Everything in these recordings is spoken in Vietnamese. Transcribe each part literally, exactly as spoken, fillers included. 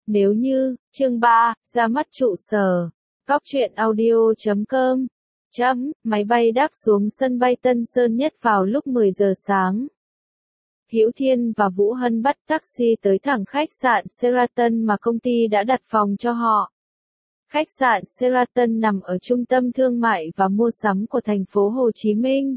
Nếu như, chương ba, ra mắt trụ sở. Góc truyện audio chấm com. Chấm, máy bay đáp xuống sân bay Tân Sơn Nhất vào lúc mười giờ sáng. Hữu Thiên và Vũ Hân bắt taxi tới thẳng khách sạn Sheraton mà công ty đã đặt phòng cho họ. Khách sạn Sheraton nằm ở trung tâm thương mại và mua sắm của thành phố Hồ Chí Minh.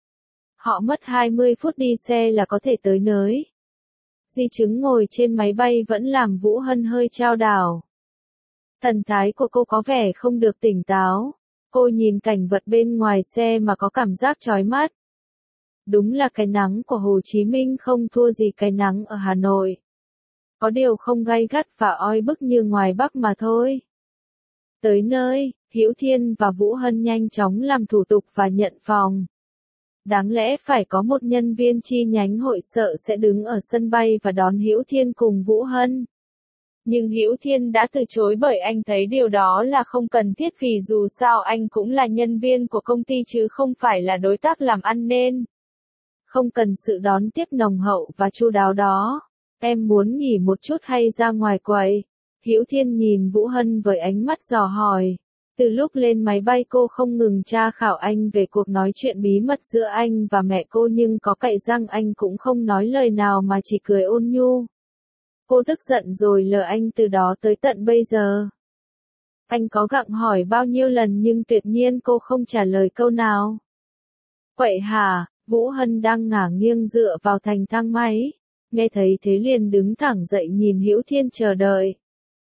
Họ mất hai mươi phút đi xe là có thể tới nơi. Di chứng ngồi trên máy bay vẫn làm Vũ Hân hơi chao đảo. Thần thái của cô có vẻ không được tỉnh táo. Cô nhìn cảnh vật bên ngoài xe mà có cảm giác chói mắt. Đúng là cái nắng của Hồ Chí Minh không thua gì cái nắng ở Hà Nội. Có điều không gay gắt và oi bức như ngoài Bắc mà thôi. Tới nơi, Hữu Thiên và Vũ Hân nhanh chóng làm thủ tục và nhận phòng. Đáng lẽ phải có một nhân viên chi nhánh hội sở sẽ đứng ở sân bay và đón Hữu Thiên cùng Vũ Hân. Nhưng Hữu Thiên đã từ chối bởi anh thấy điều đó là không cần thiết vì dù sao anh cũng là nhân viên của công ty chứ không phải là đối tác làm ăn nên. Không cần sự đón tiếp nồng hậu và chu đáo đó. Em muốn nghỉ một chút hay ra ngoài quầy? Hữu Thiên nhìn Vũ Hân với ánh mắt dò hỏi. Từ lúc lên máy bay cô không ngừng tra khảo anh về cuộc nói chuyện bí mật giữa anh và mẹ cô nhưng có cậy răng anh cũng không nói lời nào mà chỉ cười ôn nhu. Cô tức giận rồi lờ anh từ đó tới tận bây giờ. Anh có gặng hỏi bao nhiêu lần nhưng tuyệt nhiên cô không trả lời câu nào. Vậy hả? Vũ Hân đang ngả nghiêng dựa vào thành thang máy. Nghe thấy thế liền đứng thẳng dậy nhìn Hữu Thiên chờ đợi.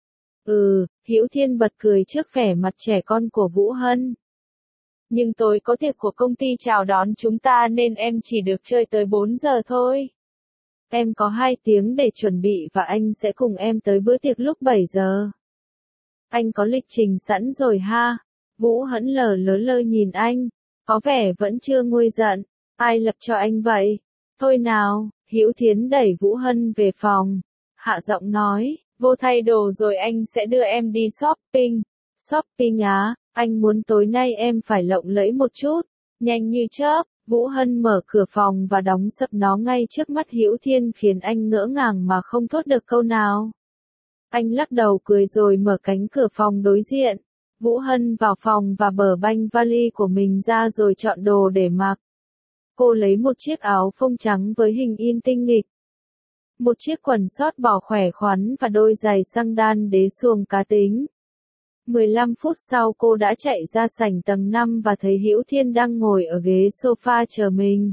Ừ, Hữu Thiên bật cười trước vẻ mặt trẻ con của Vũ Hân. Nhưng tối có tiệc của công ty chào đón chúng ta nên em chỉ được chơi tới bốn giờ thôi. Em có hai tiếng để chuẩn bị và anh sẽ cùng em tới bữa tiệc lúc bảy giờ. Anh có lịch trình sẵn rồi ha? Vũ Hân lờ lớ lơ nhìn anh, có vẻ vẫn chưa nguôi giận. Ai lập cho anh vậy? Thôi nào, Hữu Thiên đẩy Vũ Hân về phòng. Hạ giọng nói, vô thay đồ rồi anh sẽ đưa em đi shopping. Shopping á, anh muốn tối nay em phải lộng lẫy một chút. Nhanh như chớp, Vũ Hân mở cửa phòng và đóng sập nó ngay trước mắt Hữu Thiên khiến anh ngỡ ngàng mà không thốt được câu nào. Anh lắc đầu cười rồi mở cánh cửa phòng đối diện. Vũ Hân vào phòng và bở banh vali của mình ra rồi chọn đồ để mặc. Cô lấy một chiếc áo phông trắng với hình in tinh nghịch. Một chiếc quần sót bò khỏe khoắn và đôi giày xăng đan đế xuồng cá tính. mười lăm phút sau cô đã chạy ra sảnh tầng năm và thấy Hữu Thiên đang ngồi ở ghế sofa chờ mình.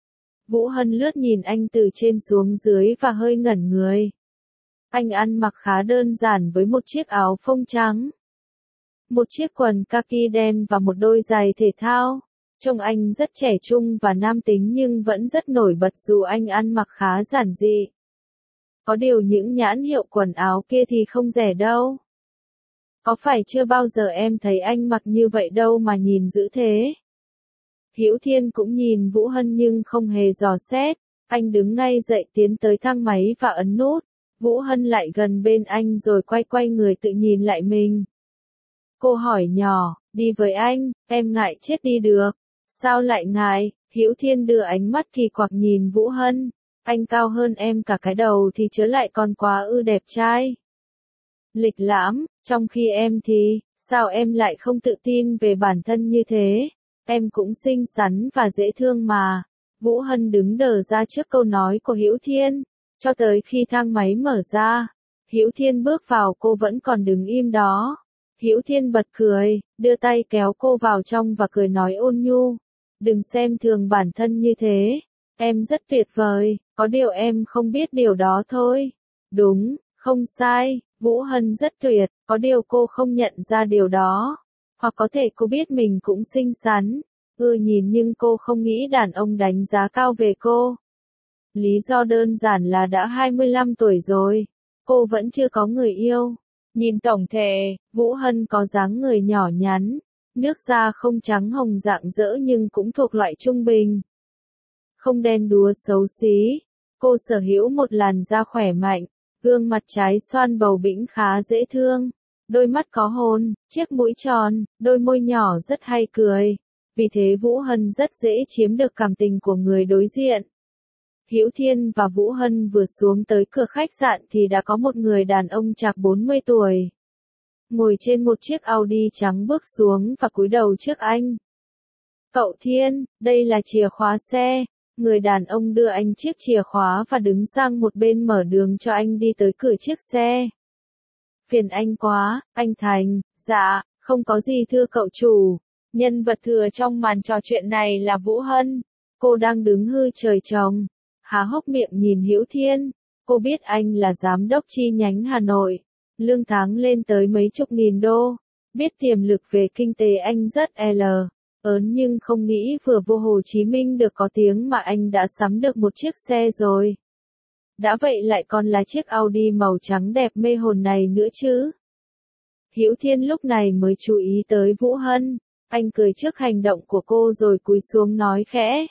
Vũ Hân lướt nhìn anh từ trên xuống dưới và hơi ngẩn người. Anh ăn mặc khá đơn giản với một chiếc áo phông trắng, một chiếc quần kaki đen và một đôi giày thể thao. Trông anh rất trẻ trung và nam tính nhưng vẫn rất nổi bật dù anh ăn mặc khá giản dị. Có điều những nhãn hiệu quần áo kia thì không rẻ đâu. Có phải chưa bao giờ em thấy anh mặc như vậy đâu mà nhìn dữ thế? Hữu Thiên cũng nhìn Vũ Hân nhưng không hề dò xét. Anh đứng ngay dậy tiến tới thang máy và ấn nút. Vũ Hân lại gần bên anh rồi quay quay người tự nhìn lại mình. Cô hỏi nhỏ, đi với anh, em ngại chết đi được. Sao lại ngại? Hữu Thiên đưa ánh mắt kỳ quặc nhìn Vũ Hân. Anh cao hơn em cả cái đầu thì chớ lại còn quá ư đẹp trai. Lịch lãm, trong khi em thì, sao em lại không tự tin về bản thân như thế? Em cũng xinh xắn và dễ thương mà. Vũ Hân đứng đờ ra trước câu nói của Hữu Thiên. Cho tới khi thang máy mở ra, Hữu Thiên bước vào cô vẫn còn đứng im đó. Hữu Thiên bật cười, đưa tay kéo cô vào trong và cười nói ôn nhu. Đừng xem thường bản thân như thế. Em rất tuyệt vời, có điều em không biết điều đó thôi. Đúng, không sai, Vũ Hân rất tuyệt, có điều cô không nhận ra điều đó. Hoặc có thể cô biết mình cũng xinh xắn, ưa nhìn nhưng cô không nghĩ đàn ông đánh giá cao về cô. Lý do đơn giản là đã hai mươi lăm tuổi rồi, cô vẫn chưa có người yêu. Nhìn tổng thể, Vũ Hân có dáng người nhỏ nhắn, nước da không trắng hồng rạng rỡ nhưng cũng thuộc loại trung bình. Không đen đúa xấu xí, cô sở hữu một làn da khỏe mạnh, gương mặt trái xoan bầu bĩnh khá dễ thương, đôi mắt có hồn, chiếc mũi tròn, đôi môi nhỏ rất hay cười. Vì thế Vũ Hân rất dễ chiếm được cảm tình của người đối diện. Hữu Thiên và Vũ Hân vừa xuống tới cửa khách sạn thì đã có một người đàn ông chạc bốn mươi tuổi. Ngồi trên một chiếc Audi trắng bước xuống và cúi đầu trước anh. Cậu Thiên, đây là chìa khóa xe. Người đàn ông đưa anh chiếc chìa khóa và đứng sang một bên mở đường cho anh đi tới cửa chiếc xe. Phiền anh quá, anh Thành. Dạ, không có gì thưa cậu chủ. Nhân vật thừa trong màn trò chuyện này là Vũ Hân. Cô đang đứng hư trời trồng, há hốc miệng nhìn Hữu Thiên. Cô biết anh là giám đốc chi nhánh Hà Nội, lương tháng lên tới mấy chục nghìn đô. Biết tiềm lực về kinh tế anh rất L ớn nhưng không nghĩ vừa vô Hồ Chí Minh được có tiếng mà anh đã sắm được một chiếc xe rồi. Đã vậy lại còn là chiếc Audi màu trắng đẹp mê hồn này nữa chứ. Hữu Thiên lúc này mới chú ý tới Vũ Hân. Anh cười trước hành động của cô rồi cúi xuống nói khẽ.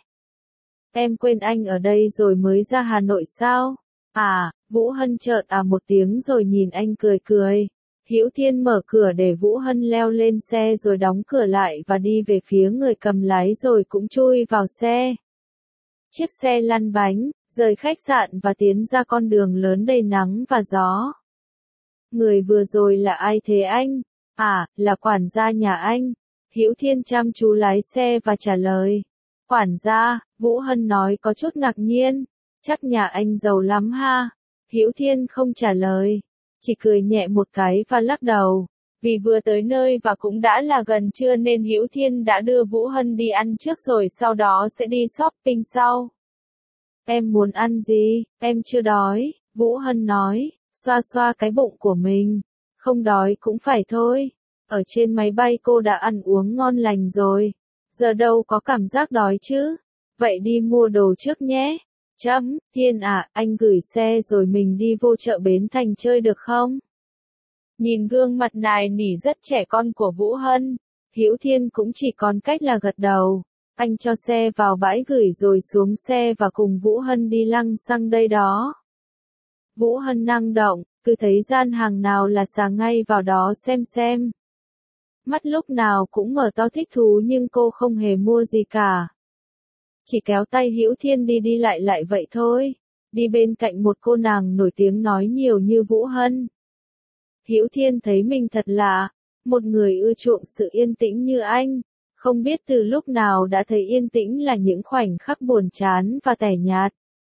Em quên anh ở đây rồi mới ra Hà Nội sao? À, Vũ Hân chợt à một tiếng rồi nhìn anh cười cười. Hữu Thiên mở cửa để Vũ Hân leo lên xe rồi đóng cửa lại và đi về phía người cầm lái rồi cũng chui vào xe. Chiếc xe lăn bánh, rời khách sạn và tiến ra con đường lớn đầy nắng và gió. Người vừa rồi là ai thế anh? À, là quản gia nhà anh. Hữu Thiên chăm chú lái xe và trả lời. Quản gia, Vũ Hân nói có chút ngạc nhiên. Chắc nhà anh giàu lắm ha. Hữu Thiên không trả lời, chỉ cười nhẹ một cái và lắc đầu. Vì vừa tới nơi và cũng đã là gần trưa nên Hữu Thiên đã đưa Vũ Hân đi ăn trước rồi sau đó sẽ đi shopping sau. Em muốn ăn gì? Em chưa đói, Vũ Hân nói, xoa xoa cái bụng của mình. Không đói cũng phải thôi. Ở trên máy bay cô đã ăn uống ngon lành rồi. Giờ đâu có cảm giác đói chứ. Vậy đi mua đồ trước nhé. Chấm, Thiên à, anh gửi xe rồi mình đi vô chợ Bến Thành chơi được không? Nhìn gương mặt nài nỉ rất trẻ con của Vũ Hân, Hữu Thiên cũng chỉ còn cách là gật đầu. Anh cho xe vào bãi gửi rồi xuống xe và cùng Vũ Hân đi lăng xăng đây đó. Vũ Hân năng động, cứ thấy gian hàng nào là sà ngay vào đó xem xem. Mắt lúc nào cũng mở to thích thú nhưng cô không hề mua gì cả. Chỉ kéo tay Hữu Thiên đi đi lại lại vậy thôi. Đi bên cạnh một cô nàng nổi tiếng nói nhiều như Vũ Hân. Hữu Thiên thấy mình thật lạ. Một người ưa chuộng sự yên tĩnh như anh. Không biết từ lúc nào đã thấy yên tĩnh là những khoảnh khắc buồn chán và tẻ nhạt.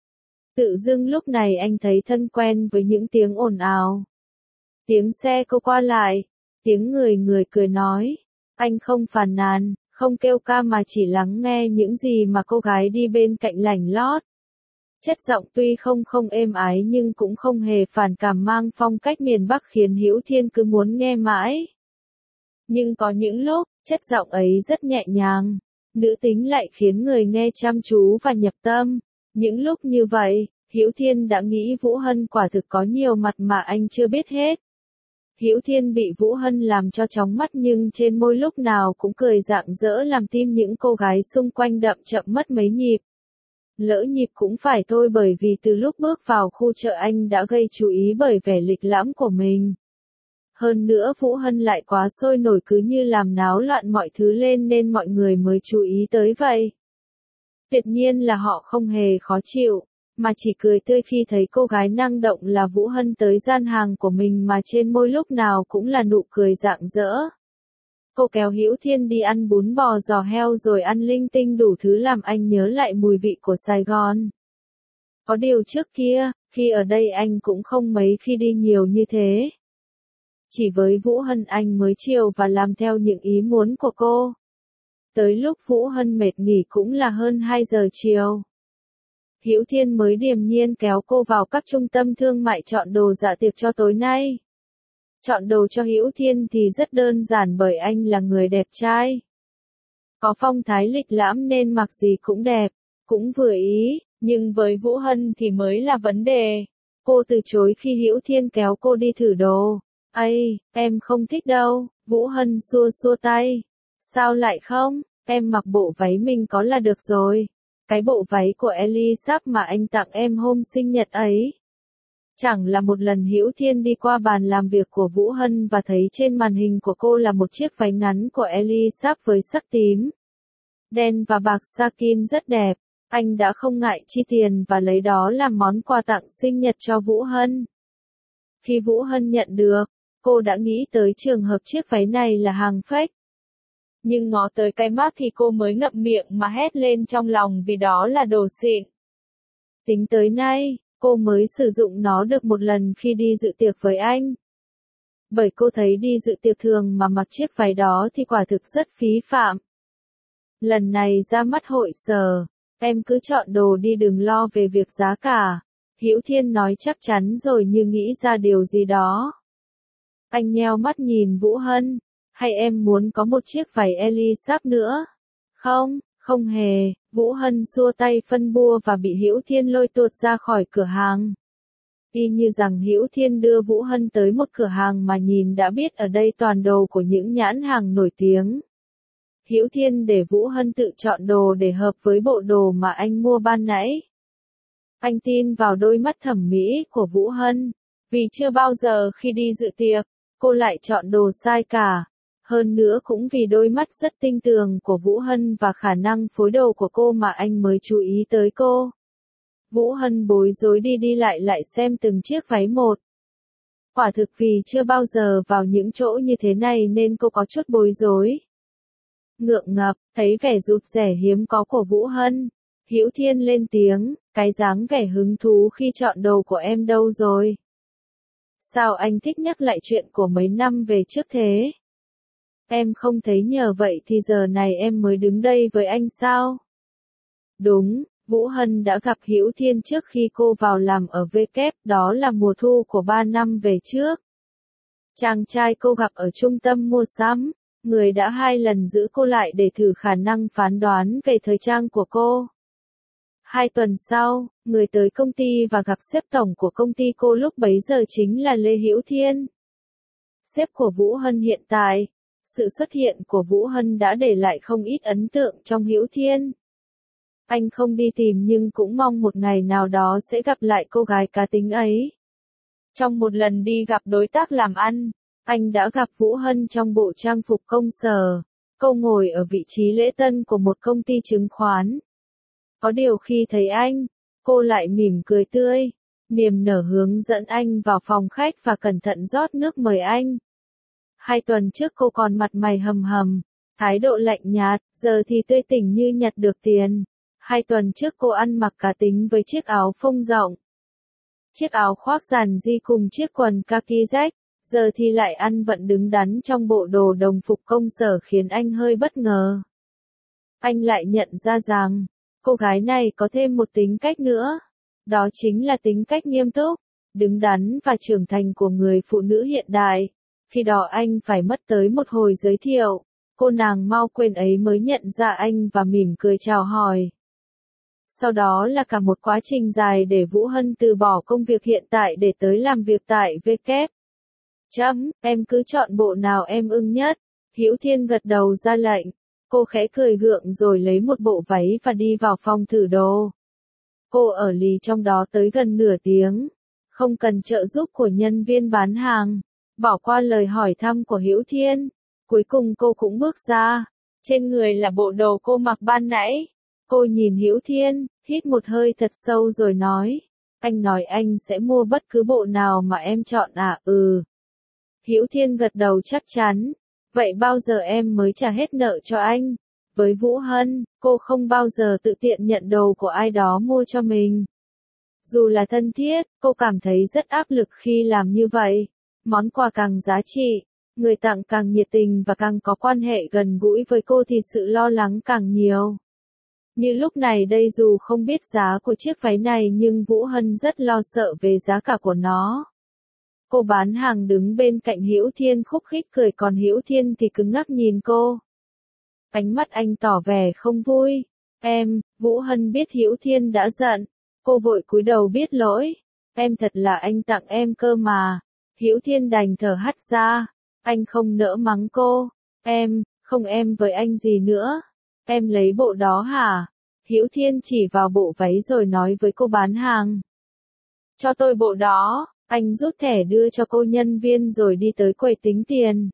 Tự dưng lúc này anh thấy thân quen với những tiếng ồn ào. Tiếng xe cô qua lại. Tiếng người người cười nói. Anh không phàn nàn. Không kêu ca mà chỉ lắng nghe những gì mà cô gái đi bên cạnh lảnh lót. Chất giọng tuy không không êm ái nhưng cũng không hề phản cảm mang phong cách miền Bắc khiến Hữu Thiên cứ muốn nghe mãi. Nhưng có những lúc, chất giọng ấy rất nhẹ nhàng, nữ tính lại khiến người nghe chăm chú và nhập tâm. Những lúc như vậy, Hữu Thiên đã nghĩ Vũ Hân quả thực có nhiều mặt mà anh chưa biết hết. Hữu Thiên bị Vũ Hân làm cho chóng mắt nhưng trên môi lúc nào cũng cười rạng rỡ làm tim những cô gái xung quanh đậm chậm mất mấy nhịp. Lỡ nhịp cũng phải thôi bởi vì từ lúc bước vào khu chợ anh đã gây chú ý bởi vẻ lịch lãm của mình. Hơn nữa Vũ Hân lại quá sôi nổi cứ như làm náo loạn mọi thứ lên nên mọi người mới chú ý tới vậy. Tuyệt nhiên là họ không hề khó chịu, mà chỉ cười tươi khi thấy cô gái năng động là Vũ Hân tới gian hàng của mình mà trên môi lúc nào cũng là nụ cười rạng rỡ. Cô kéo Hữu Thiên đi ăn bún bò giò heo rồi ăn linh tinh đủ thứ làm anh nhớ lại mùi vị của Sài Gòn. Có điều trước kia, khi ở đây anh cũng không mấy khi đi nhiều như thế. Chỉ với Vũ Hân anh mới chiều và làm theo những ý muốn của cô. Tới lúc Vũ Hân mệt nghỉ cũng là hơn hai giờ chiều. Hữu Thiên mới điềm nhiên kéo cô vào các trung tâm thương mại chọn đồ dạ tiệc cho tối nay. Chọn đồ cho Hữu Thiên thì rất đơn giản bởi anh là người đẹp trai. Có phong thái lịch lãm nên mặc gì cũng đẹp, cũng vừa ý, nhưng với Vũ Hân thì mới là vấn đề. Cô từ chối khi Hữu Thiên kéo cô đi thử đồ. Ây, em không thích đâu, Vũ Hân xua xua tay. Sao lại không, em mặc bộ váy mình có là được rồi. Cái bộ váy của Elisab mà anh tặng em hôm sinh nhật ấy. Chẳng là một lần Hữu Thiên đi qua bàn làm việc của Vũ Hân và thấy trên màn hình của cô là một chiếc váy ngắn của Elisab với sắc tím, đen và bạc satin rất đẹp. Anh đã không ngại chi tiền và lấy đó làm món quà tặng sinh nhật cho Vũ Hân. Khi Vũ Hân nhận được, cô đã nghĩ tới trường hợp chiếc váy này là hàng fake. Nhưng ngó tới cái mác thì cô mới ngậm miệng mà hét lên trong lòng vì đó là đồ xịn. Tính tới nay, cô mới sử dụng nó được một lần khi đi dự tiệc với anh. Bởi cô thấy đi dự tiệc thường mà mặc chiếc váy đó thì quả thực rất phí phạm. Lần này ra mắt hội sở, em cứ chọn đồ đi đừng lo về việc giá cả. Hữu Thiên nói chắc chắn rồi như nghĩ ra điều gì đó. Anh nheo mắt nhìn Vũ Hân, hay em muốn có một chiếc váy Elisab nữa? Không, không hề, Vũ Hân xua tay phân bua và bị Hữu Thiên lôi tuột ra khỏi cửa hàng. Y như rằng Hữu Thiên đưa Vũ Hân tới một cửa hàng mà nhìn đã biết ở đây toàn đồ của những nhãn hàng nổi tiếng. Hữu Thiên để Vũ Hân tự chọn đồ để hợp với bộ đồ mà anh mua ban nãy. Anh tin vào đôi mắt thẩm mỹ của Vũ Hân, vì chưa bao giờ khi đi dự tiệc, cô lại chọn đồ sai cả. Hơn nữa cũng vì đôi mắt rất tinh tường của Vũ Hân và khả năng phối đồ của cô mà anh mới chú ý tới cô. Vũ Hân bối rối đi đi lại lại xem từng chiếc váy một. Quả thực vì chưa bao giờ vào những chỗ như thế này nên cô có chút bối rối. Ngượng ngập, thấy vẻ rụt rè hiếm có của Vũ Hân, Hữu Thiên lên tiếng, cái dáng vẻ hứng thú khi chọn đồ của em đâu rồi? Sao anh thích nhắc lại chuyện của mấy năm về trước thế? Em không thấy nhờ vậy thì giờ này em mới đứng đây với anh sao? Đúng, Vũ Hân đã gặp Hữu Thiên trước khi cô vào làm ở vê kép, đó là mùa thu của ba năm về trước. Chàng trai cô gặp ở trung tâm mua sắm, người đã hai lần giữ cô lại để thử khả năng phán đoán về thời trang của cô. Hai tuần sau, người tới công ty và gặp sếp tổng của công ty cô lúc bấy giờ chính là Lê Hữu Thiên. Sếp của Vũ Hân hiện tại, sự xuất hiện của Vũ Hân đã để lại không ít ấn tượng trong Hữu Thiên. Anh không đi tìm nhưng cũng mong một ngày nào đó sẽ gặp lại cô gái cá tính ấy. Trong một lần đi gặp đối tác làm ăn, anh đã gặp Vũ Hân trong bộ trang phục công sở. Cô ngồi ở vị trí lễ tân của một công ty chứng khoán. Có điều khi thấy anh, cô lại mỉm cười tươi, niềm nở hướng dẫn anh vào phòng khách và cẩn thận rót nước mời anh. Hai tuần trước cô còn mặt mày hầm hầm, thái độ lạnh nhạt, giờ thì tươi tỉnh như nhặt được tiền. Hai tuần trước cô ăn mặc cá tính với chiếc áo phông rộng. Chiếc áo khoác giản dị cùng chiếc quần kaki rách, giờ thì lại ăn vận đứng đắn trong bộ đồ đồng phục công sở khiến anh hơi bất ngờ. Anh lại nhận ra rằng, cô gái này có thêm một tính cách nữa. Đó chính là tính cách nghiêm túc, đứng đắn và trưởng thành của người phụ nữ hiện đại. Khi đó anh phải mất tới một hồi giới thiệu, cô nàng mau quên ấy mới nhận ra anh và mỉm cười chào hỏi. Sau đó là cả một quá trình dài để Vũ Hân từ bỏ công việc hiện tại để tới làm việc tại vê kép. Chấm, em cứ chọn bộ nào em ưng nhất. Hữu Thiên gật đầu ra lệnh. Cô khẽ cười gượng rồi lấy một bộ váy và đi vào phòng thử đồ. Cô ở lì trong đó tới gần nửa tiếng. Không cần trợ giúp của nhân viên bán hàng. Bỏ qua lời hỏi thăm của Hữu Thiên. Cuối cùng cô cũng bước ra. Trên người là bộ đồ cô mặc ban nãy. Cô nhìn Hữu Thiên, hít một hơi thật sâu rồi nói. Anh nói anh sẽ mua bất cứ bộ nào mà em chọn à? Ừ. Hữu Thiên gật đầu chắc chắn. Vậy bao giờ em mới trả hết nợ cho anh? Với Vũ Hân, cô không bao giờ tự tiện nhận đồ của ai đó mua cho mình. Dù là thân thiết, cô cảm thấy rất áp lực khi làm như vậy. Món quà càng giá trị, người tặng càng nhiệt tình và càng có quan hệ gần gũi với cô thì sự lo lắng càng nhiều. Như lúc này đây dù không biết giá của chiếc váy này nhưng Vũ Hân rất lo sợ về giá cả của nó. Cô bán hàng đứng bên cạnh Hữu Thiên khúc khích cười còn Hữu Thiên thì cứng ngắc nhìn cô. Ánh mắt anh tỏ vẻ không vui. Em, Vũ Hân biết Hữu Thiên đã giận. Cô vội cúi đầu biết lỗi. Em thật là anh tặng em cơ mà. Hữu Thiên đành thở hắt ra. Anh không nỡ mắng cô. Em, không em với anh gì nữa. Em lấy bộ đó hả? Hữu Thiên chỉ vào bộ váy rồi nói với cô bán hàng. Cho tôi bộ đó. Anh rút thẻ đưa cho cô nhân viên rồi đi tới quầy tính tiền.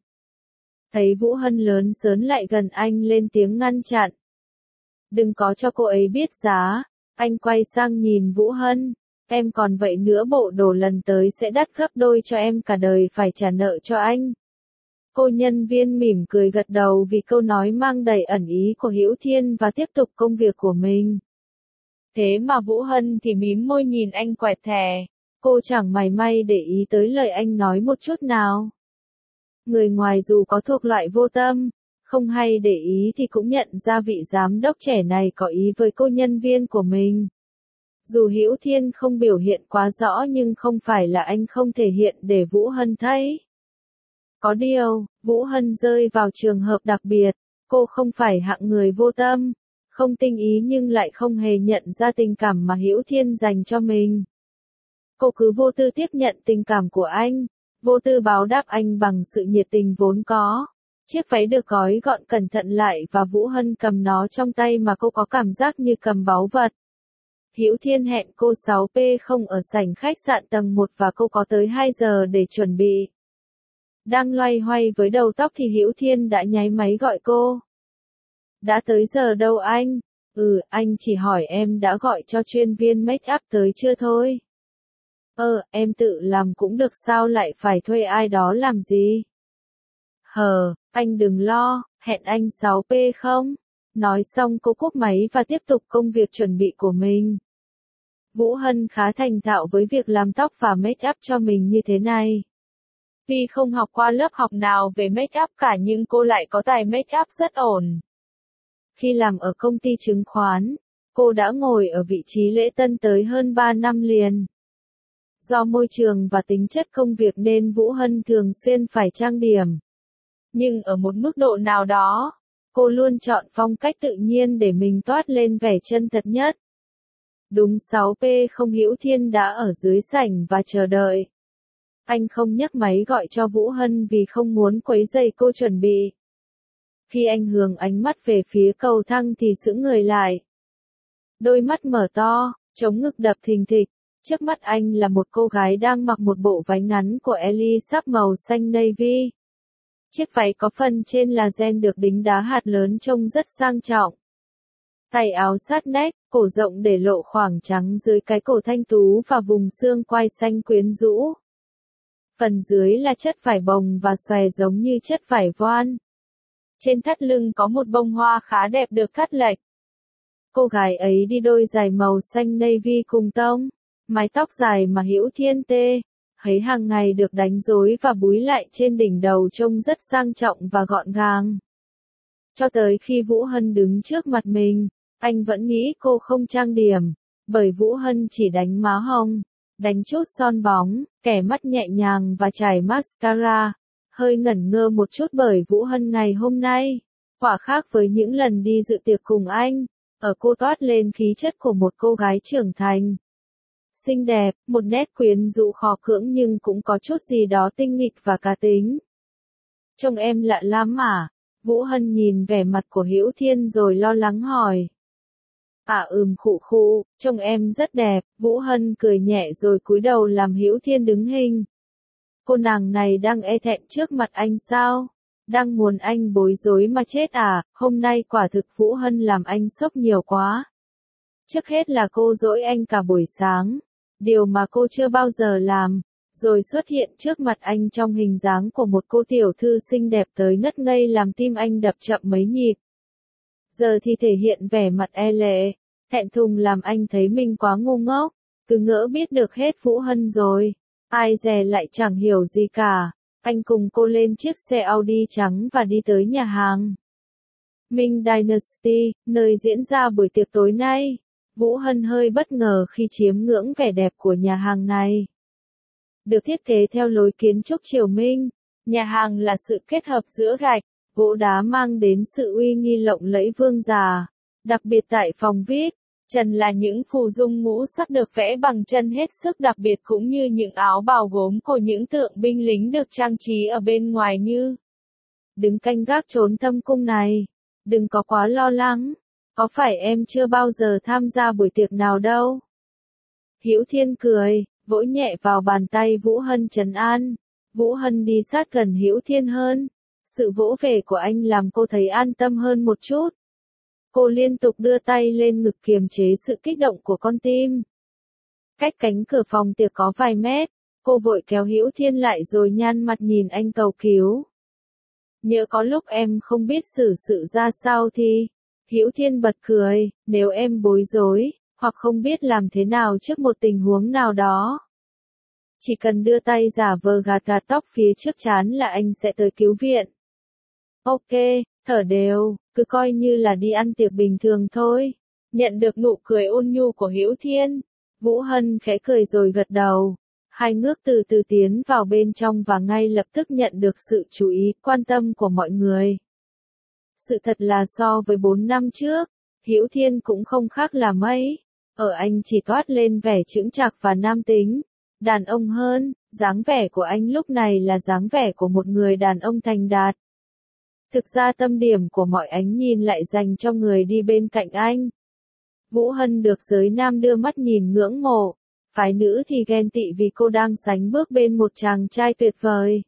Thấy Vũ Hân lớn sớn lại gần anh lên tiếng ngăn chặn. Đừng có cho cô ấy biết giá, Anh quay sang nhìn Vũ Hân. Em còn vậy nữa, bộ đồ lần tới sẽ đắt gấp đôi cho em, cả đời phải trả nợ cho anh. Cô nhân viên mỉm cười gật đầu vì câu nói mang đầy ẩn ý của Hữu Thiên và tiếp tục công việc của mình. Thế mà Vũ Hân thì mím môi nhìn anh quẹt thẻ. Cô chẳng mảy may để ý tới lời anh nói một chút nào. Người ngoài dù có thuộc loại vô tâm, không hay để ý thì cũng nhận ra vị giám đốc trẻ này có ý với cô nhân viên của mình. Dù Hữu Thiên không biểu hiện quá rõ nhưng không phải là anh không thể hiện để Vũ Hân thấy. Có điều, Vũ Hân rơi vào trường hợp đặc biệt, cô không phải hạng người vô tâm, không tinh ý nhưng lại không hề nhận ra tình cảm mà Hữu Thiên dành cho mình. Cô cứ vô tư tiếp nhận tình cảm của anh, vô tư báo đáp anh bằng sự nhiệt tình vốn có. Chiếc váy được gói gọn cẩn thận lại và Vũ Hân cầm nó trong tay mà cô có cảm giác như cầm báu vật. Hữu Thiên hẹn cô sáu giờ không ở sảnh khách sạn tầng một và cô có tới hai giờ để chuẩn bị. Đang loay hoay với đầu tóc thì Hữu Thiên đã nháy máy gọi cô. Đã tới giờ đâu anh? Ừ, anh chỉ hỏi em đã gọi cho chuyên viên make up tới chưa thôi. Ờ, em tự làm cũng được, sao lại phải thuê ai đó làm gì? Hờ, anh đừng lo, hẹn anh sáu giờ không? Nói xong cô cúp máy và tiếp tục công việc chuẩn bị của mình. Vũ Hân khá thành thạo với việc làm tóc và make up cho mình như thế này. Tuy không học qua lớp học nào về make up cả nhưng cô lại có tài make up rất ổn. Khi làm ở công ty chứng khoán, cô đã ngồi ở vị trí lễ tân tới hơn ba năm liền. Do môi trường và tính chất công việc nên Vũ Hân thường xuyên phải trang điểm. Nhưng ở một mức độ nào đó, cô luôn chọn phong cách tự nhiên để mình toát lên vẻ chân thật nhất. Đúng sáu giờ không, Hữu Thiên đã ở dưới sảnh và chờ đợi. Anh không nhấc máy gọi cho Vũ Hân vì không muốn quấy rầy cô chuẩn bị. Khi anh hướng ánh mắt về phía cầu thang thì sững người lại. Đôi mắt mở to, chống ngực đập thình thịch. Trước mắt anh là một cô gái đang mặc một bộ váy ngắn của Ellie sắp màu xanh navy. Chiếc váy có phần trên là ren được đính đá hạt lớn trông rất sang trọng. Tay áo sát nách, cổ rộng để lộ khoảng trắng dưới cái cổ thanh tú và vùng xương quai xanh quyến rũ. Phần dưới là chất vải bồng và xòe giống như chất vải voan. Trên thắt lưng có một bông hoa khá đẹp được cắt lệch. Cô gái ấy đi đôi giày màu xanh navy cùng tông, mái tóc dài mà Hữu Thiên tê, thấy hàng ngày được đánh rối và búi lại trên đỉnh đầu trông rất sang trọng và gọn gàng. Cho tới khi Vũ Hân đứng trước mặt mình, anh vẫn nghĩ cô không trang điểm, bởi Vũ Hân chỉ đánh má hồng, đánh chút son bóng, kẻ mắt nhẹ nhàng và chải mascara. Hơi ngẩn ngơ một chút bởi Vũ Hân ngày hôm nay, quả khác với những lần đi dự tiệc cùng anh, ở cô toát lên khí chất của một cô gái trưởng thành. Xinh đẹp, một nét quyến rũ khó cưỡng nhưng cũng có chút gì đó tinh nghịch và cá tính. Trông em lạ lắm à? Vũ Hân nhìn vẻ mặt của Hữu Thiên rồi lo lắng hỏi. À ừm khụ khụ, trông em rất đẹp, Vũ Hân cười nhẹ rồi cúi đầu làm Hữu Thiên đứng hình. Cô nàng này đang e thẹn trước mặt anh sao? Đang muốn anh bối rối mà chết à? Hôm nay quả thực Vũ Hân làm anh sốc nhiều quá. Trước hết là cô dỗi anh cả buổi sáng, điều mà cô chưa bao giờ làm, rồi xuất hiện trước mặt anh trong hình dáng của một cô tiểu thư xinh đẹp tới ngất ngây làm tim anh đập chậm mấy nhịp. Giờ thì thể hiện vẻ mặt e lệ, thẹn thùng làm anh thấy mình quá ngu ngốc, cứ ngỡ biết được hết Vũ Hân rồi. Ai dè lại chẳng hiểu gì cả. Anh cùng cô lên chiếc xe Audi trắng và đi tới nhà hàng Minh Dynasty, nơi diễn ra buổi tiệc tối nay. Vũ Hân hơi bất ngờ khi chiếm ngưỡng vẻ đẹp của nhà hàng này. Được thiết kế theo lối kiến trúc triều Minh, nhà hàng là sự kết hợp giữa gạch, gỗ đá mang đến sự uy nghi lộng lẫy vương giả. Đặc biệt tại phòng vi ai pi, trần là những phù dung ngũ sắc được vẽ bằng chân hết sức đặc biệt cũng như những áo bào gốm của những tượng binh lính được trang trí ở bên ngoài như đứng canh gác trốn thâm cung này. Đừng có quá lo lắng, có phải em chưa bao giờ tham gia buổi tiệc nào đâu? Hữu Thiên cười, vỗ nhẹ vào bàn tay Vũ Hân trấn an. Vũ Hân đi sát gần Hữu Thiên hơn. Sự vỗ về của anh làm cô thấy an tâm hơn một chút. Cô liên tục đưa tay lên ngực kiềm chế sự kích động của con tim. Cách cánh cửa phòng tiệc có vài mét, cô vội kéo Hữu Thiên lại rồi nhăn mặt nhìn anh cầu cứu. Nhỡ có lúc em không biết xử sự ra sao thì... Hữu Thiên bật cười, nếu em bối rối, hoặc không biết làm thế nào trước một tình huống nào đó. Chỉ cần đưa tay giả vờ gạt gạt tóc phía trước trán là anh sẽ tới cứu viện. Ok, thở đều, cứ coi như là đi ăn tiệc bình thường thôi. Nhận được nụ cười ôn nhu của Hữu Thiên, Vũ Hân khẽ cười rồi gật đầu. Hai ngước từ từ tiến vào bên trong và ngay lập tức nhận được sự chú ý, quan tâm của mọi người. Sự thật là so với bốn năm trước, Hữu Thiên cũng không khác là mấy. Ở anh chỉ toát lên vẻ chững chạc và nam tính, đàn ông hơn, dáng vẻ của anh lúc này là dáng vẻ của một người đàn ông thành đạt. Thực ra tâm điểm của mọi ánh nhìn lại dành cho người đi bên cạnh anh. Vũ Hân được giới nam đưa mắt nhìn ngưỡng mộ, phái nữ thì ghen tị vì cô đang sánh bước bên một chàng trai tuyệt vời.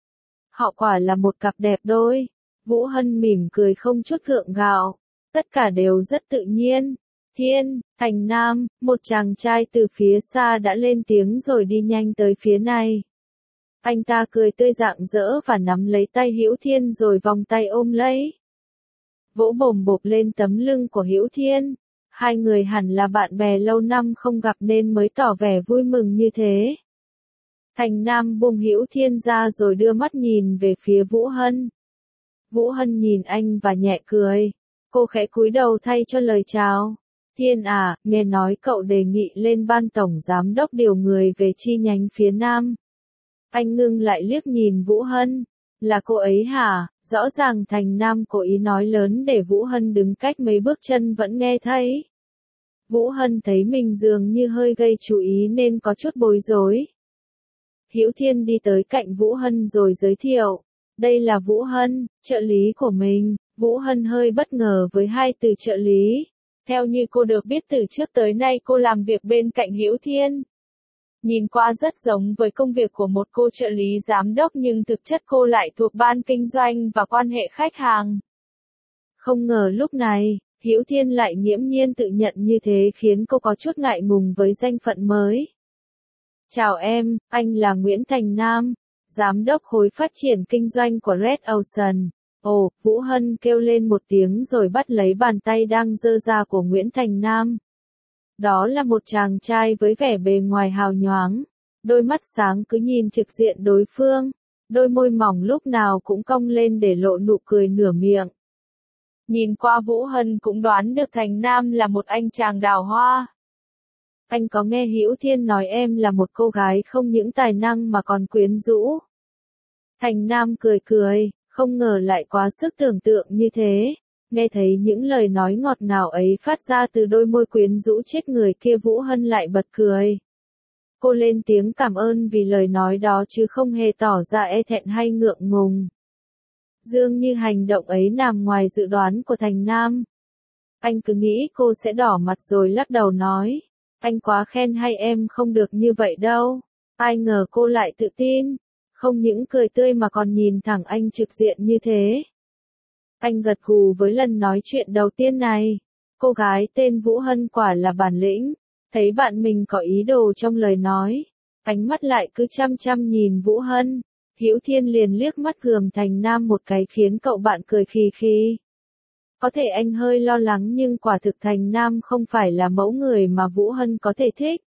Họ quả là một cặp đẹp đôi. Vũ Hân mỉm cười không chút gượng gạo, tất cả đều rất tự nhiên. Thiên, Thành Nam, một chàng trai từ phía xa đã lên tiếng rồi đi nhanh tới phía này. Anh ta cười tươi rạng rỡ và nắm lấy tay Hữu Thiên rồi vòng tay ôm lấy. Vỗ bồm bộp lên tấm lưng của Hữu Thiên. Hai người hẳn là bạn bè lâu năm không gặp nên mới tỏ vẻ vui mừng như thế. Thành Nam buông Hữu Thiên ra rồi đưa mắt nhìn về phía Vũ Hân. Vũ Hân nhìn anh và nhẹ cười. Cô khẽ cúi đầu thay cho lời chào. Thiên à, nghe nói cậu đề nghị lên ban tổng giám đốc điều người về chi nhánh phía Nam. Anh ngưng lại liếc nhìn Vũ Hân. Là cô ấy hả? Rõ ràng Thành Nam cố ý nói lớn để Vũ Hân đứng cách mấy bước chân vẫn nghe thấy. Vũ Hân thấy mình dường như hơi gây chú ý nên có chút bối rối. Hữu Thiên đi tới cạnh Vũ Hân rồi giới thiệu. Đây là Vũ Hân, trợ lý của mình. Vũ Hân hơi bất ngờ với hai từ trợ lý. Theo như cô được biết từ trước tới nay cô làm việc bên cạnh Hữu Thiên. Nhìn qua rất giống với công việc của một cô trợ lý giám đốc nhưng thực chất cô lại thuộc ban kinh doanh và quan hệ khách hàng. Không ngờ lúc này, Hữu Thiên lại nghiễm nhiên tự nhận như thế khiến cô có chút ngại ngùng với danh phận mới. Chào em, anh là Nguyễn Thành Nam, giám đốc khối phát triển kinh doanh của Red Ocean. Ồ, Vũ Hân kêu lên một tiếng rồi bắt lấy bàn tay đang giơ ra của Nguyễn Thành Nam. Đó là một chàng trai với vẻ bề ngoài hào nhoáng, đôi mắt sáng cứ nhìn trực diện đối phương, đôi môi mỏng lúc nào cũng cong lên để lộ nụ cười nửa miệng. Nhìn qua Vũ Hân cũng đoán được Thành Nam là một anh chàng đào hoa. Anh có nghe Hữu Thiên nói em là một cô gái không những tài năng mà còn quyến rũ. Thành Nam cười cười, không ngờ lại quá sức tưởng tượng như thế. Nghe thấy những lời nói ngọt ngào ấy phát ra từ đôi môi quyến rũ chết người kia Vũ Hân lại bật cười. Cô lên tiếng cảm ơn vì lời nói đó chứ không hề tỏ ra e thẹn hay ngượng ngùng. Dường như hành động ấy nằm ngoài dự đoán của Thành Nam. Anh cứ nghĩ cô sẽ đỏ mặt rồi lắc đầu nói. Anh quá khen hay em không được như vậy đâu. Ai ngờ cô lại tự tin. Không những cười tươi mà còn nhìn thẳng anh trực diện như thế. Anh gật gù với lần nói chuyện đầu tiên này. Cô gái tên Vũ Hân quả là bản lĩnh. Thấy bạn mình có ý đồ trong lời nói. Ánh mắt lại cứ chăm chăm nhìn Vũ Hân. Hữu Thiên liền liếc mắt gườm Thành Nam một cái khiến cậu bạn cười khì khì. Có thể anh hơi lo lắng nhưng quả thực Thành Nam không phải là mẫu người mà Vũ Hân có thể thích.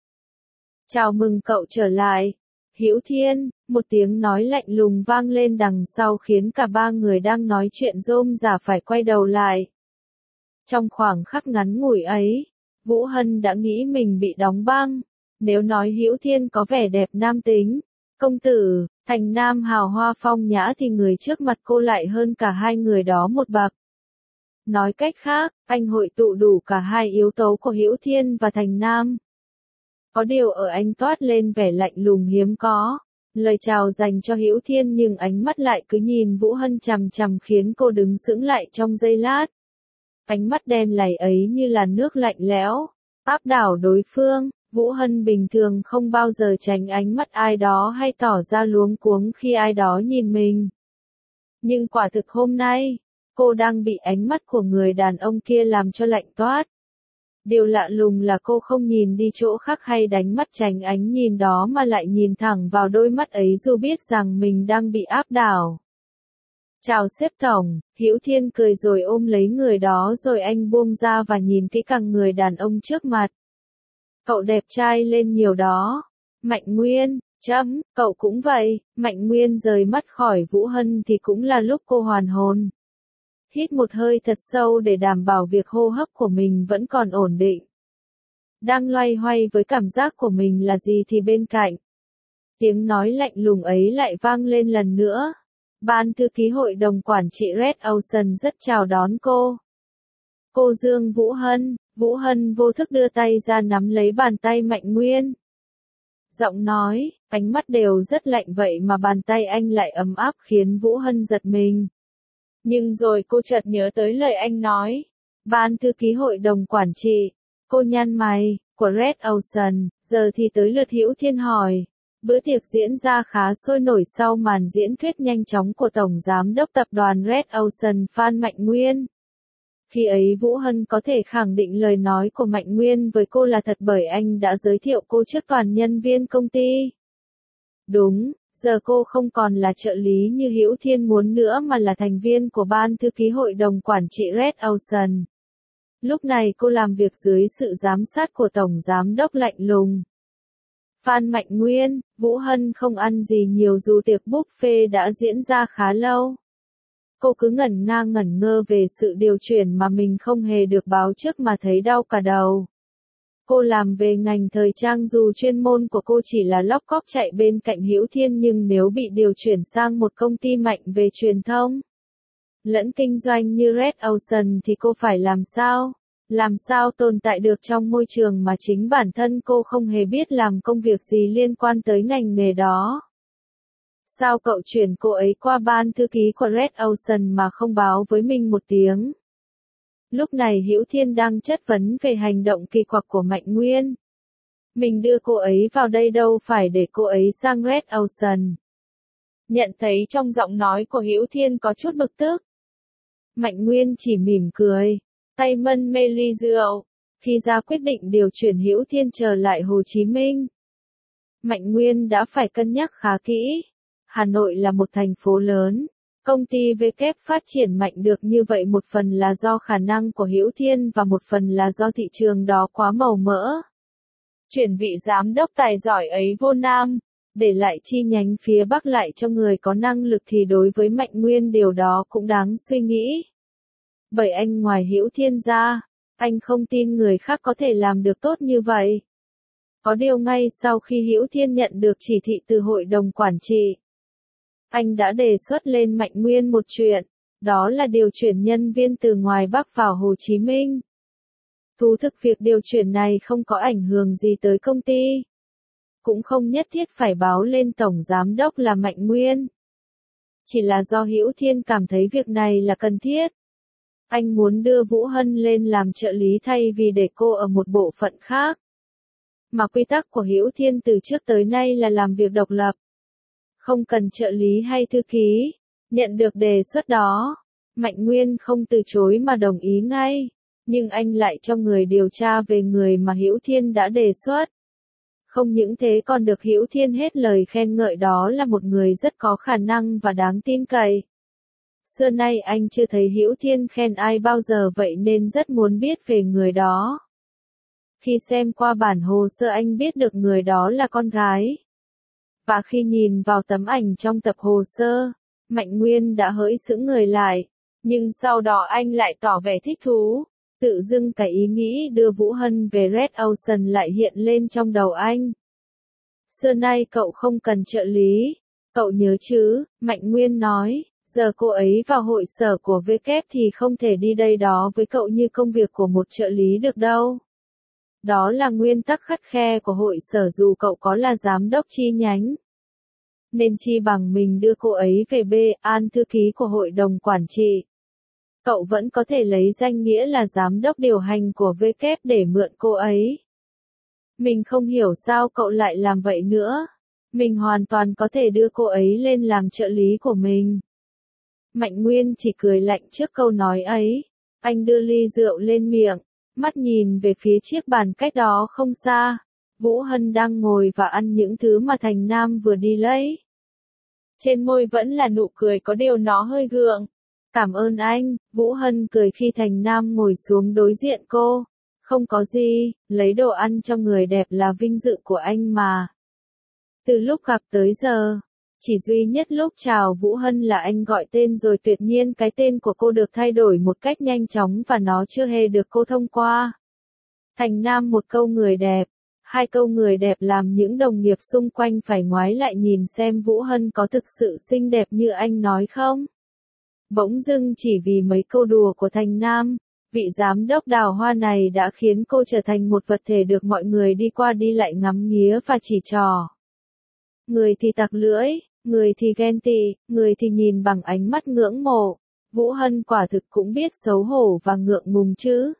Chào mừng cậu trở lại. Hữu Thiên, một tiếng nói lạnh lùng vang lên đằng sau khiến cả ba người đang nói chuyện rôm rả phải quay đầu lại. Trong khoảng khắc ngắn ngủi ấy, Vũ Hân đã nghĩ mình bị đóng băng. Nếu nói Hữu Thiên có vẻ đẹp nam tính, công tử, Thành Nam hào hoa phong nhã thì người trước mặt cô lại hơn cả hai người đó một bậc. Nói cách khác, anh hội tụ đủ cả hai yếu tố của Hữu Thiên và Thành Nam. Có điều ở anh toát lên vẻ lạnh lùng hiếm có. Lời chào dành cho Hữu Thiên nhưng ánh mắt lại cứ nhìn Vũ Hân chằm chằm khiến cô đứng sững lại trong giây lát. Ánh mắt đen lầy ấy như là nước lạnh lẽo, áp đảo đối phương. Vũ Hân bình thường không bao giờ tránh ánh mắt ai đó hay tỏ ra luống cuống khi ai đó nhìn mình. Nhưng quả thực hôm nay, Cô đang bị ánh mắt của người đàn ông kia làm cho lạnh toát. Điều lạ lùng là cô không nhìn đi chỗ khác hay đánh mắt tránh ánh nhìn đó mà lại nhìn thẳng vào đôi mắt ấy dù biết rằng mình đang bị áp đảo. Chào sếp tổng, Hữu Thiên cười rồi ôm lấy người đó rồi anh buông ra và nhìn kỹ càng người đàn ông trước mặt. Cậu đẹp trai lên nhiều đó. Mạnh Nguyên, chấm, cậu cũng vậy. Mạnh Nguyên rời mắt khỏi Vũ Hân thì cũng là lúc cô hoàn hồn. Hít một hơi thật sâu để đảm bảo việc hô hấp của mình vẫn còn ổn định. Đang loay hoay với cảm giác của mình là gì thì bên cạnh. Tiếng nói lạnh lùng ấy lại vang lên lần nữa. Ban thư ký hội đồng quản trị Red Ocean rất chào đón cô. Cô Dương Vũ Hân, Vũ Hân vô thức đưa tay ra nắm lấy bàn tay Mạnh Nguyên. Giọng nói, ánh mắt đều rất lạnh vậy mà bàn tay anh lại ấm áp khiến Vũ Hân giật mình. Nhưng rồi cô chợt nhớ tới lời anh nói. Ban thư ký hội đồng quản trị, cô nhăn mày, của Red Ocean, giờ thì tới lượt Hữu Thiên hỏi. Bữa tiệc diễn ra khá sôi nổi sau màn diễn thuyết nhanh chóng của Tổng Giám đốc Tập đoàn Red Ocean Phan Mạnh Nguyên. Khi ấy Vũ Hân có thể khẳng định lời nói của Mạnh Nguyên với cô là thật bởi anh đã giới thiệu cô trước toàn nhân viên công ty. Đúng, giờ cô không còn là trợ lý như Hữu Thiên muốn nữa mà là thành viên của ban thư ký hội đồng quản trị Red Ocean. Lúc này cô làm việc dưới sự giám sát của Tổng Giám đốc lạnh lùng. Phan Mạnh Nguyên, Vũ Hân không ăn gì nhiều dù tiệc buffet đã diễn ra khá lâu. Cô cứ ngẩn ngang ngẩn ngơ về sự điều chuyển mà mình không hề được báo trước mà thấy đau cả đầu. Cô làm về ngành thời trang dù chuyên môn của cô chỉ là lóc cóc chạy bên cạnh Hữu Thiên nhưng nếu bị điều chuyển sang một công ty mạnh về truyền thông lẫn kinh doanh như Red Ocean thì cô phải làm sao? Làm sao tồn tại được trong môi trường mà chính bản thân cô không hề biết làm công việc gì liên quan tới ngành nghề đó? Sao cậu chuyển cô ấy qua ban thư ký của Red Ocean mà không báo với mình một tiếng? Lúc này Hữu Thiên đang chất vấn về hành động kỳ quặc của Mạnh Nguyên. Mình đưa cô ấy vào đây đâu phải để cô ấy sang Red Ocean. Nhận thấy trong giọng nói của Hữu Thiên có chút bực tức. Mạnh Nguyên chỉ mỉm cười, tay mân mê ly rượu, khi ra quyết định điều chuyển Hữu Thiên trở lại Hồ Chí Minh. Mạnh Nguyên đã phải cân nhắc khá kỹ. Hà Nội là một thành phố lớn. Công ty vê kép phát triển mạnh được như vậy một phần là do khả năng của Hữu Thiên và một phần là do thị trường đó quá màu mỡ. Chuyển vị giám đốc tài giỏi ấy vô Nam, để lại chi nhánh phía Bắc lại cho người có năng lực thì đối với Mạnh Nguyên điều đó cũng đáng suy nghĩ. Bởi anh ngoài Hữu Thiên ra, anh không tin người khác có thể làm được tốt như vậy. Có điều ngay sau khi Hữu Thiên nhận được chỉ thị từ hội đồng quản trị, anh đã đề xuất lên Mạnh Nguyên một chuyện, đó là điều chuyển nhân viên từ ngoài Bắc vào Hồ Chí Minh. Thú thực việc điều chuyển này không có ảnh hưởng gì tới công ty. Cũng không nhất thiết phải báo lên Tổng Giám đốc là Mạnh Nguyên. Chỉ là do Hữu Thiên cảm thấy việc này là cần thiết. Anh muốn đưa Vũ Hân lên làm trợ lý thay vì để cô ở một bộ phận khác. Mà quy tắc của Hữu Thiên từ trước tới nay là làm việc độc lập. Không cần trợ lý hay thư ký. Nhận được đề xuất đó, Mạnh Nguyên không từ chối mà đồng ý ngay. Nhưng anh lại cho người điều tra về người mà Hữu Thiên đã đề xuất. Không những thế còn được Hữu Thiên hết lời khen ngợi đó là một người rất có khả năng và đáng tin cậy. Xưa nay anh chưa thấy Hữu Thiên khen ai bao giờ vậy nên rất muốn biết về người đó. Khi xem qua bản hồ sơ anh biết được người đó là con gái. Và khi nhìn vào tấm ảnh trong tập hồ sơ, Mạnh Nguyên đã hỡi sững người lại. Nhưng sau đó anh lại tỏ vẻ thích thú. Tự dưng cái ý nghĩ đưa Vũ Hân về Red Ocean lại hiện lên trong đầu anh. Xưa nay cậu không cần trợ lý. Cậu nhớ chứ, Mạnh Nguyên nói, giờ cô ấy vào hội sở của vê kép thì không thể đi đây đó với cậu như công việc của một trợ lý được đâu. Đó là nguyên tắc khắt khe của hội sở dù cậu có là giám đốc chi nhánh. Nên chi bằng mình đưa cô ấy về bê an thư ký của hội đồng quản trị. Cậu vẫn có thể lấy danh nghĩa là giám đốc điều hành của vê kép để mượn cô ấy. Mình không hiểu sao cậu lại làm vậy nữa. Mình hoàn toàn có thể đưa cô ấy lên làm trợ lý của mình. Mạnh Nguyên chỉ cười lạnh trước câu nói ấy. Anh đưa ly rượu lên miệng, mắt nhìn về phía chiếc bàn cách đó không xa. Vũ Hân đang ngồi và ăn những thứ mà Thành Nam vừa đi lấy. Trên môi vẫn là nụ cười có điều nó hơi gượng. Cảm ơn anh, Vũ Hân cười khi Thành Nam ngồi xuống đối diện cô. Không có gì, lấy đồ ăn cho người đẹp là vinh dự của anh mà. Từ lúc gặp tới giờ, chỉ duy nhất lúc chào Vũ Hân là anh gọi tên rồi tuyệt nhiên cái tên của cô được thay đổi một cách nhanh chóng và nó chưa hề được cô thông qua. Thành Nam một câu người đẹp, hai câu người đẹp làm những đồng nghiệp xung quanh phải ngoái lại nhìn xem Vũ Hân có thực sự xinh đẹp như anh nói không. Bỗng dưng chỉ vì mấy câu đùa của Thành Nam, vị giám đốc đào hoa này đã khiến cô trở thành một vật thể được mọi người đi qua đi lại ngắm nghía và chỉ trỏ. Người thì tặc lưỡi, người thì ghen tị, người thì nhìn bằng ánh mắt ngưỡng mộ. Vũ Hân quả thực cũng biết xấu hổ và ngượng ngùng chứ.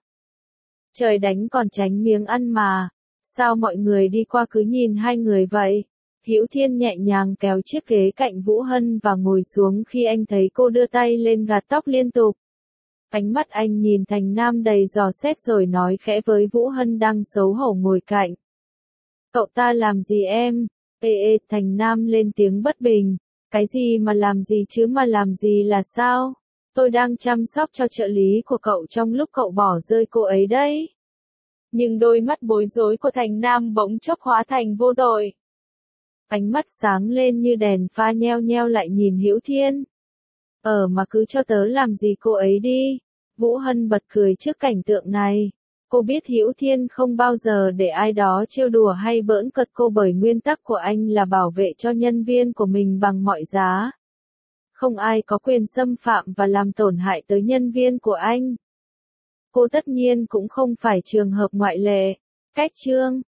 Trời đánh còn tránh miếng ăn mà, sao mọi người đi qua cứ nhìn hai người vậy? Hữu Thiên nhẹ nhàng kéo chiếc ghế cạnh Vũ Hân và ngồi xuống khi anh thấy cô đưa tay lên gạt tóc liên tục. Ánh mắt anh nhìn Thành Nam đầy dò xét rồi nói khẽ với Vũ Hân đang xấu hổ ngồi cạnh. Cậu ta làm gì em? Ê ê, Thành Nam lên tiếng bất bình. Cái gì mà làm gì chứ mà làm gì là sao? Tôi đang chăm sóc cho trợ lý của cậu trong lúc cậu bỏ rơi cô ấy đấy. Nhưng đôi mắt bối rối của Thành Nam bỗng chốc hóa thành vô tội. Ánh mắt sáng lên như đèn pha nheo nheo lại nhìn Hữu Thiên. Ờ mà cứ cho tớ làm gì cô ấy đi. Vũ Hân bật cười trước cảnh tượng này. Cô biết Hữu Thiên không bao giờ để ai đó trêu đùa hay bỡn cợt cô bởi nguyên tắc của anh là bảo vệ cho nhân viên của mình bằng mọi giá. Không ai có quyền xâm phạm và làm tổn hại tới nhân viên của anh. Cô tất nhiên cũng không phải trường hợp ngoại lệ. Cách chương